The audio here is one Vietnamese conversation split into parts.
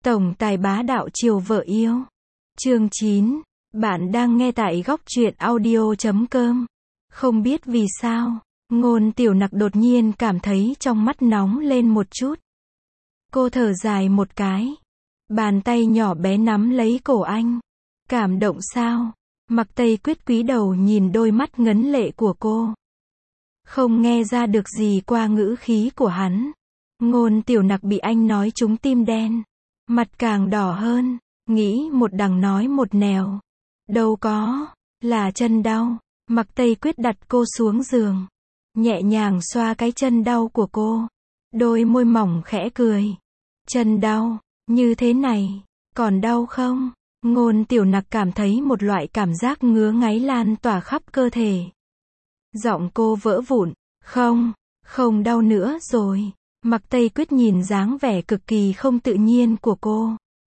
Tổng tài bá đạo chiều vợ yêu. Chương 9. Bạn đang nghe tại góc truyện audio.com. Không biết vì sao, Ngôn Tiểu Nặc đột nhiên cảm thấy trong mắt nóng lên một chút. Cô thở dài một cái. Bàn tay nhỏ bé nắm lấy cổ anh. Cảm động sao? Mặc Tây Quyết cúi đầu nhìn đôi mắt ngấn lệ của cô. Không nghe ra được gì qua ngữ khí của hắn. Ngôn Tiểu Nặc bị anh nói trúng tim đen. Mặt càng đỏ hơn, nghĩ một đằng nói một nẻo. Đâu có, là chân đau. Mặc Tây Quyết đặt cô xuống giường. Nhẹ nhàng xoa cái chân đau của cô. Đôi môi mỏng khẽ cười. Chân đau, như thế này, còn đau không? Ngôn Tiểu Nặc cảm thấy một loại cảm giác ngứa ngáy lan tỏa khắp cơ thể. Giọng cô vỡ vụn, không đau nữa rồi. Mặc Tây Quyết nhìn dáng vẻ cực kỳ không tự nhiên của cô.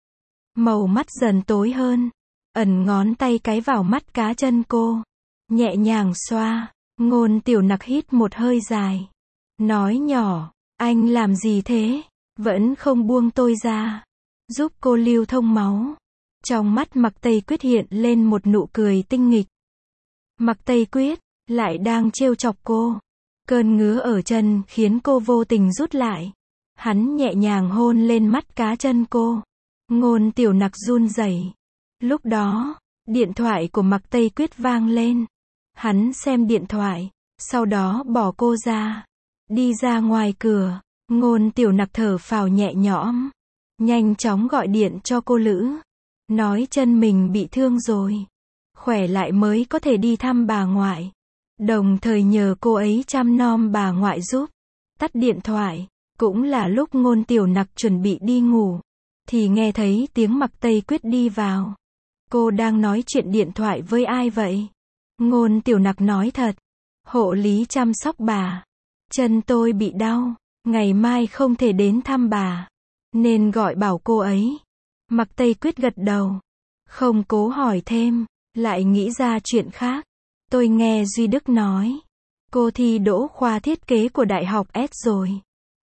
Màu mắt dần tối hơn, ẩn ngón tay cái vào mắt cá chân cô. Nhẹ nhàng xoa, Ngôn Tiểu Nặc hít một hơi dài. Nói nhỏ, anh làm gì thế? Vẫn không buông tôi ra. Giúp cô lưu thông máu. Trong mắt Mặc Tây Quyết hiện lên một nụ cười tinh nghịch. Mặc Tây Quyết, lại đang trêu chọc cô. Cơn ngứa ở chân khiến cô vô tình rút lại. Hắn nhẹ nhàng hôn lên mắt cá chân cô. Ngôn Tiểu Nặc run rẩy. Lúc đó, điện thoại của Mặc Tây Quyết vang lên. Hắn xem điện thoại, sau đó bỏ cô ra. Đi ra ngoài cửa, Ngôn Tiểu Nặc thở phào nhẹ nhõm. Nhanh chóng gọi điện cho cô Lữ. Nói chân mình bị thương rồi. Khỏe lại mới có thể đi thăm bà ngoại. Đồng thời nhờ cô ấy chăm nom bà ngoại giúp. Tắt điện thoại, cũng là lúc Ngôn Tiểu Nặc chuẩn bị đi ngủ. Thì nghe thấy tiếng Mặc Tây Quyết đi vào. Cô đang nói chuyện điện thoại với ai vậy? Ngôn Tiểu Nặc nói thật. Hộ lý chăm sóc bà. Chân tôi bị đau, ngày mai không thể đến thăm bà. Nên gọi bảo cô ấy. Mặc Tây Quyết gật đầu. Không cố hỏi thêm, lại nghĩ ra chuyện khác. Tôi nghe Duy Đức nói. Cô thi đỗ khoa thiết kế của Đại học S rồi.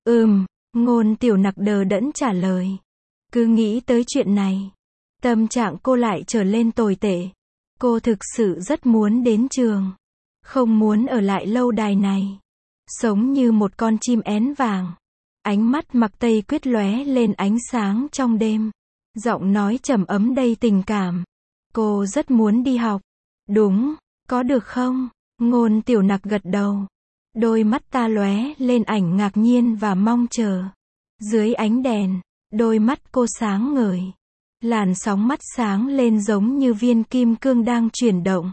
Ngôn Tiểu Nặc đờ đẫn trả lời. Cứ nghĩ tới chuyện này. Tâm trạng cô lại trở lên tồi tệ. Cô thực sự rất muốn đến trường. Không muốn ở lại lâu đài này. Sống như một con chim én vàng. Ánh mắt Mặc Tây Quyết lóe lên ánh sáng trong đêm. Giọng nói trầm ấm đầy tình cảm. Cô rất muốn đi học. Đúng, có được không? Ngôn Tiểu Nặc gật đầu. Đôi mắt ta lóe lên ảnh ngạc nhiên và mong chờ. Dưới ánh đèn, đôi mắt cô sáng ngời. Làn sóng mắt sáng lên giống như viên kim cương đang chuyển động.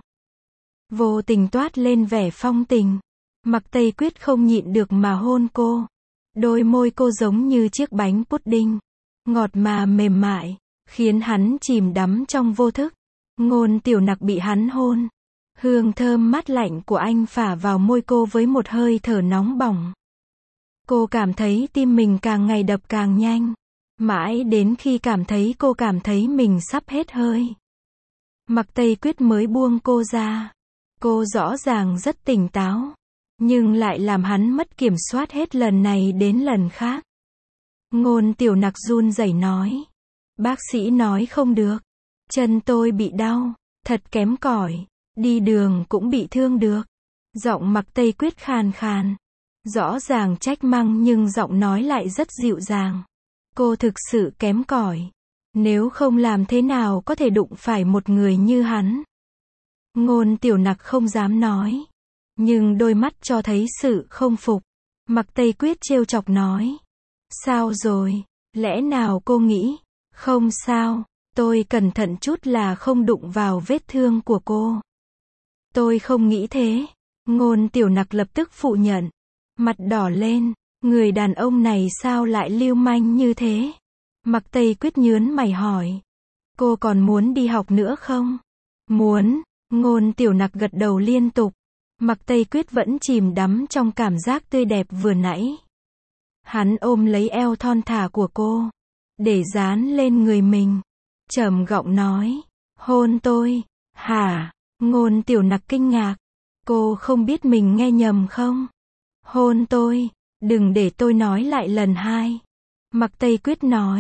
Vô tình toát lên vẻ phong tình. Mặc Tây Quyết không nhịn được mà hôn cô. Đôi môi cô giống như chiếc bánh pudding. Ngọt mà mềm mại, khiến hắn chìm đắm trong vô thức. Ngôn Tiểu Nặc bị hắn hôn. Hương thơm mát lạnh của anh phả vào môi cô với một hơi thở nóng bỏng. Cô cảm thấy tim mình càng ngày đập càng nhanh. Mãi đến khi cô cảm thấy mình sắp hết hơi. Mặc Tây Quyết mới buông cô ra. Cô rõ ràng rất tỉnh táo. Nhưng lại làm hắn mất kiểm soát hết lần này đến lần khác. Ngôn Tiểu Nặc run rẩy nói. Bác sĩ nói không được. Chân tôi bị đau, thật kém cỏi. Đi đường cũng bị thương được. Giọng Mặc Tây Quyết khàn khàn. Rõ ràng trách mắng nhưng giọng nói lại rất dịu dàng. Cô thực sự kém cỏi. Nếu không làm thế nào có thể đụng phải một người như hắn. Ngôn Tiểu Nặc không dám nói. Nhưng đôi mắt cho thấy sự không phục. Mặc Tây Quyết trêu chọc nói. Sao rồi? Lẽ nào cô nghĩ? Không sao, tôi cẩn thận chút là không đụng vào vết thương của cô. Tôi không nghĩ thế. Ngôn Tiểu Nặc lập tức phủ nhận. Mặt đỏ lên. Người đàn ông này sao lại lưu manh như thế? Mặc Tây Quyết nhớn mày hỏi. Cô còn muốn đi học nữa không? Muốn. Ngôn Tiểu Nặc gật đầu liên tục. Mặc Tây Quyết vẫn chìm đắm trong cảm giác tươi đẹp vừa nãy. Hắn ôm lấy eo thon thả của cô. Để dán lên người mình. Trầm giọng nói. Hôn tôi. Hả? Ngôn Tiểu Nặc kinh ngạc. Cô không biết mình nghe nhầm không? Hôn tôi. Đừng để tôi nói lại lần hai. Mặc Tây Quyết nói.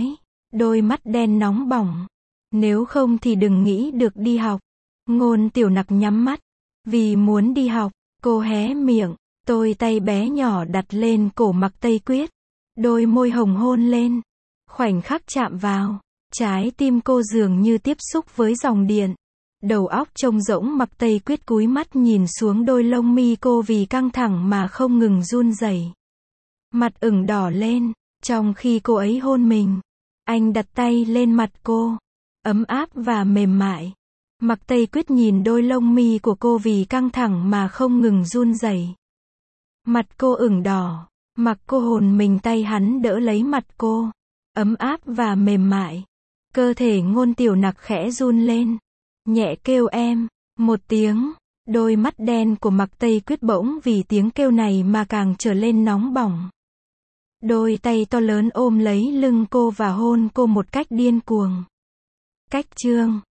đôi mắt đen nóng bỏng. Nếu không thì đừng nghĩ được đi học. Ngôn Tiểu Nặc nhắm mắt. Vì muốn đi học, cô hé miệng, đôi tay bé nhỏ đặt lên cổ Mạc Tây Quyết. Đôi môi hồng hôn lên. Khoảnh khắc chạm vào, trái tim cô dường như tiếp xúc với dòng điện. Đầu óc trống rỗng, Mạc Tây Quyết cúi mắt nhìn xuống đôi lông mi cô vì căng thẳng mà không ngừng run rẩy. Mặt ửng đỏ lên, trong khi cô ấy hôn mình. Anh đặt tay lên mặt cô, ấm áp và mềm mại. Mạc Tây Quyết nhìn đôi lông mi của cô vì căng thẳng mà không ngừng run rẩy. Mặt cô ửng đỏ, mặc cô hôn mình, tay hắn đỡ lấy mặt cô, ấm áp và mềm mại. Cơ thể Ngôn Tiểu Nặc khẽ run lên, nhẹ kêu em, một tiếng. Đôi mắt đen của Mạc Tây Quyết bỗng vì tiếng kêu này mà càng trở lên nóng bỏng. Đôi tay to lớn ôm lấy lưng cô và hôn cô một cách điên cuồng. Cách chương